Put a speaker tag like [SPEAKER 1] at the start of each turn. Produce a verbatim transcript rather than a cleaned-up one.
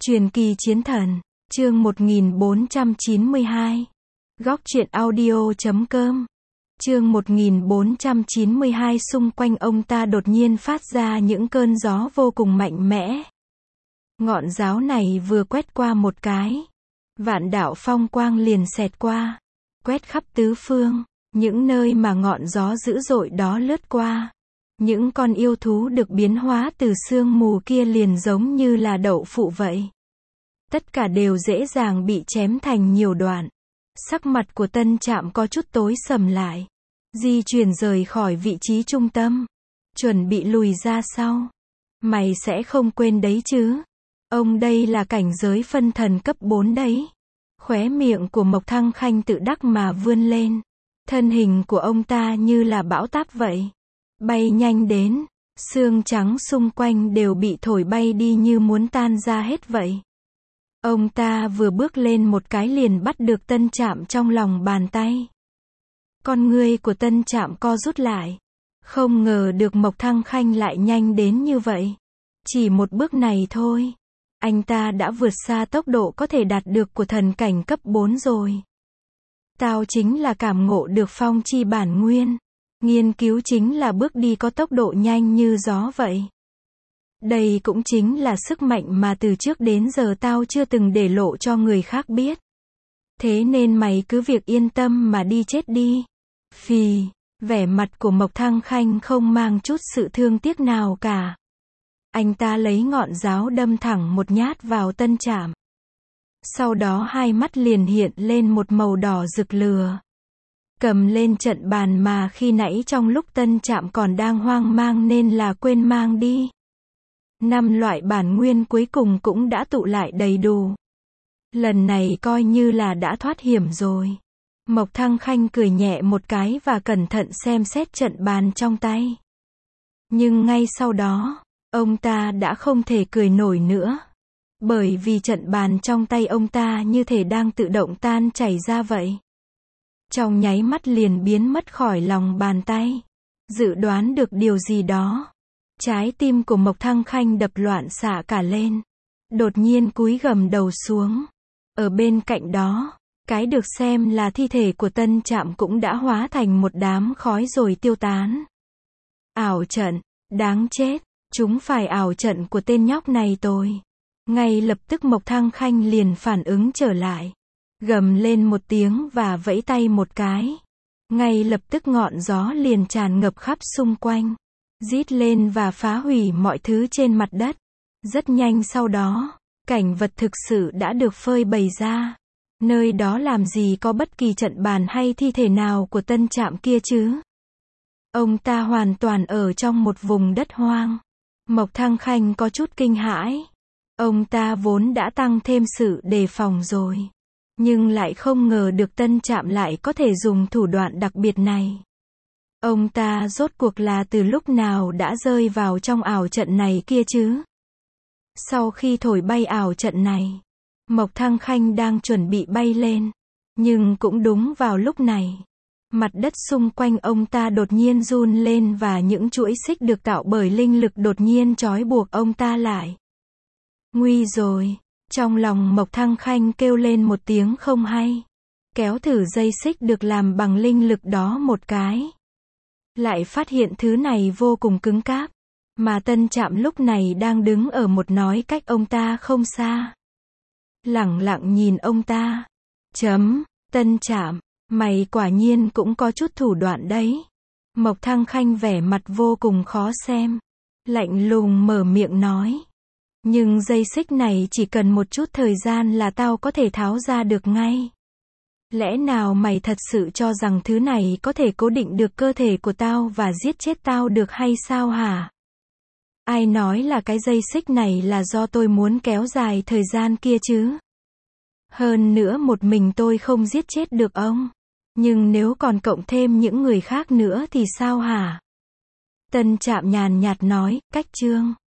[SPEAKER 1] Truyền kỳ chiến thần, chương một nghìn bốn trăm chín mươi hai. Góc truyện audio chấm com. Chương một nghìn bốn trăm chín mươi hai. Xung quanh ông ta đột nhiên phát ra những cơn gió vô cùng mạnh mẽ. Ngọn giáo này vừa quét qua một cái, vạn đạo phong quang liền xẹt qua, quét khắp tứ phương, những nơi mà ngọn gió dữ dội đó lướt qua. Những con yêu thú được biến hóa từ sương mù kia liền giống như là đậu phụ vậy. Tất cả đều dễ dàng bị chém thành nhiều đoạn. Sắc mặt của Tân Trạm có chút tối sầm lại. Di chuyển rời khỏi vị trí trung tâm. Chuẩn bị lùi ra sau. Mày sẽ không quên đấy chứ. Ông đây là cảnh giới phân thần cấp bốn đấy. Khóe miệng của Mộc Thăng Khanh tự đắc mà vươn lên. Thân hình của ông ta như là bão táp vậy. Bay nhanh đến, xương trắng xung quanh đều bị thổi bay đi như muốn tan ra hết vậy. Ông ta vừa bước lên một cái liền bắt được Tân Trạm trong lòng bàn tay. Con ngươi của Tân Trạm co rút lại. Không ngờ được Mộc Thăng Khanh lại nhanh đến như vậy. Chỉ một bước này thôi, anh ta đã vượt xa tốc độ có thể đạt được của thần cảnh cấp bốn rồi. Tao chính là cảm ngộ được phong chi bản nguyên. Nghiên cứu chính là bước đi có tốc độ nhanh như gió vậy. Đây cũng chính là sức mạnh mà từ trước đến giờ tao chưa từng để lộ cho người khác biết. Thế nên mày cứ việc yên tâm mà đi chết đi. Phì, vẻ mặt của Mộc Thăng Khanh không mang chút sự thương tiếc nào cả. Anh ta lấy ngọn giáo đâm thẳng một nhát vào Tân Trạm. Sau đó hai mắt liền hiện lên một màu đỏ rực lửa. Cầm lên trận bàn mà khi nãy trong lúc Tân Trạm còn đang hoang mang nên là quên mang đi. Năm loại bản nguyên cuối cùng cũng đã tụ lại đầy đủ. Lần này coi như là đã thoát hiểm rồi. Mộc Thăng Khanh cười nhẹ một cái và cẩn thận xem xét trận bàn trong tay. Nhưng ngay sau đó, ông ta đã không thể cười nổi nữa. Bởi vì trận bàn trong tay ông ta như thể đang tự động tan chảy ra vậy. Trong nháy mắt liền biến mất khỏi lòng bàn tay. Dự đoán được điều gì đó. Trái tim của Mộc Thăng Khanh đập loạn xạ cả lên. Đột nhiên cúi gầm đầu xuống. Ở bên cạnh đó, cái được xem là thi thể của Tân Trạm cũng đã hóa thành một đám khói rồi tiêu tán. Ảo trận, đáng chết, chúng phải ảo trận của tên nhóc này tôi. Ngay lập tức Mộc Thăng Khanh liền phản ứng trở lại. Gầm lên một tiếng và vẫy tay một cái. Ngay lập tức ngọn gió liền tràn ngập khắp xung quanh. Rít lên và phá hủy mọi thứ trên mặt đất. Rất nhanh sau đó, cảnh vật thực sự đã được phơi bày ra. Nơi đó làm gì có bất kỳ trận bàn hay thi thể nào của Tân Trạm kia chứ. Ông ta hoàn toàn ở trong một vùng đất hoang. Mộc Thăng Khanh có chút kinh hãi. Ông ta vốn đã tăng thêm sự đề phòng rồi. Nhưng lại không ngờ được Tân Trạm lại có thể dùng thủ đoạn đặc biệt này. Ông ta rốt cuộc là từ lúc nào đã rơi vào trong ảo trận này kia chứ? Sau khi thổi bay ảo trận này, Mộc Thăng Khanh đang chuẩn bị bay lên. Nhưng cũng đúng vào lúc này, mặt đất xung quanh ông ta đột nhiên run lên và những chuỗi xích được tạo bởi linh lực đột nhiên trói buộc ông ta lại. Nguy rồi! Trong lòng Mộc Thăng Khanh kêu lên một tiếng không hay. Kéo thử dây xích được làm bằng linh lực đó một cái. Lại phát hiện thứ này vô cùng cứng cáp. Mà Tân Trạm lúc này đang đứng ở một nói cách ông ta không xa. Lẳng lặng nhìn ông ta. Chấm, Tân Trạm, mày quả nhiên cũng có chút thủ đoạn đấy. Mộc Thăng Khanh vẻ mặt vô cùng khó xem. Lạnh lùng mở miệng nói. Nhưng dây xích này chỉ cần một chút thời gian là tao có thể tháo ra được ngay. Lẽ nào mày thật sự cho rằng thứ này có thể cố định được cơ thể của tao và giết chết tao được hay sao hả? Ai nói là cái dây xích này là do tôi muốn kéo dài thời gian kia chứ? Hơn nữa một mình tôi không giết chết được ông. Nhưng nếu còn cộng thêm những người khác nữa thì sao hả? Tân Trạm nhàn nhạt nói, cách chương.